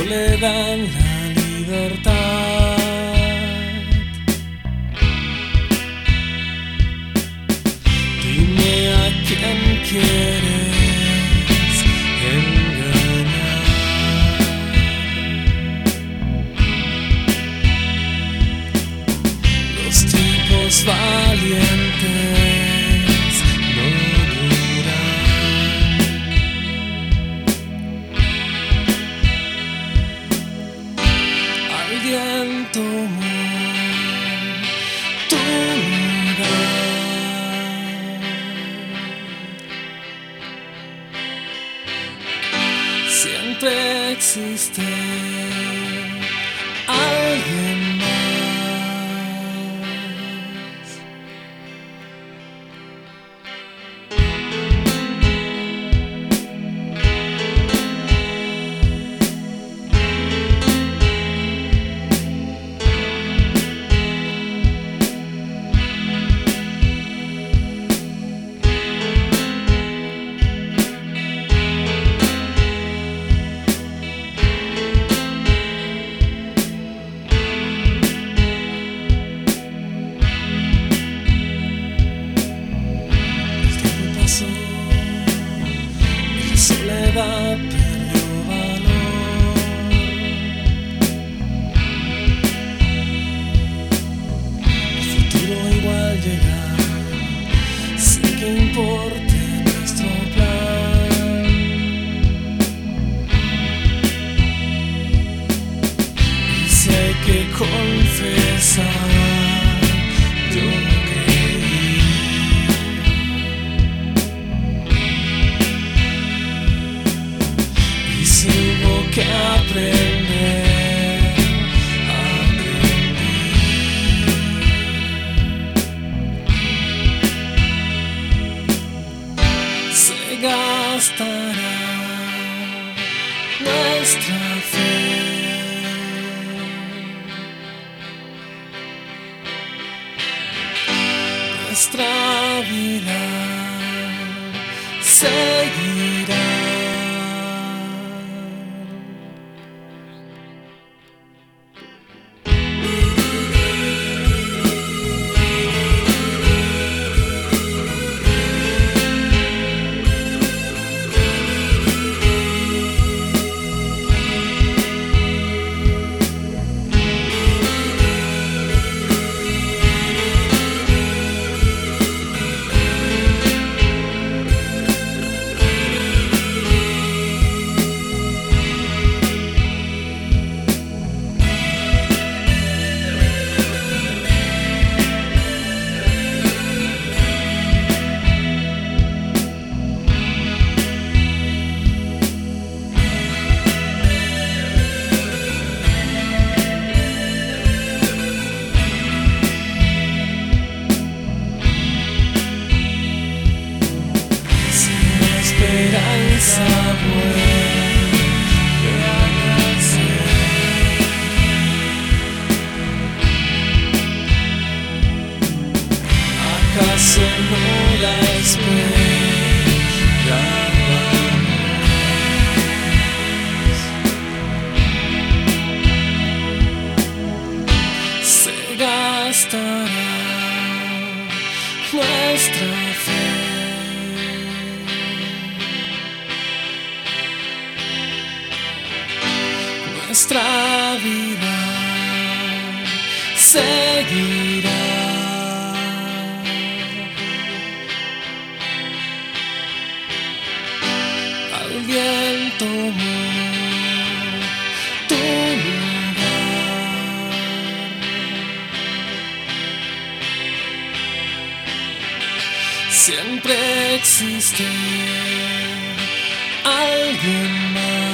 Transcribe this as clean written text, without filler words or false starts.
le dan la libertad. Dime a quién quieres engañar. Los tipos valientes no duran. Alguien tomó tu lugar. Siempre existe alguien más. La soledad perdió valor. El futuro igual llegará, sin que importe nuestro plan. Y si hay que confesar, yo hubo que aprender, aprendí. Se gastará nuestra fe. Nuestra vida seguirá. Esperanza vuelve a nacer. ¿Acaso no la esperábamos? Se gastará nuestra fe. Nuestra vida seguirá. Alguien tomó tu lugar. Siempre existe alguien más.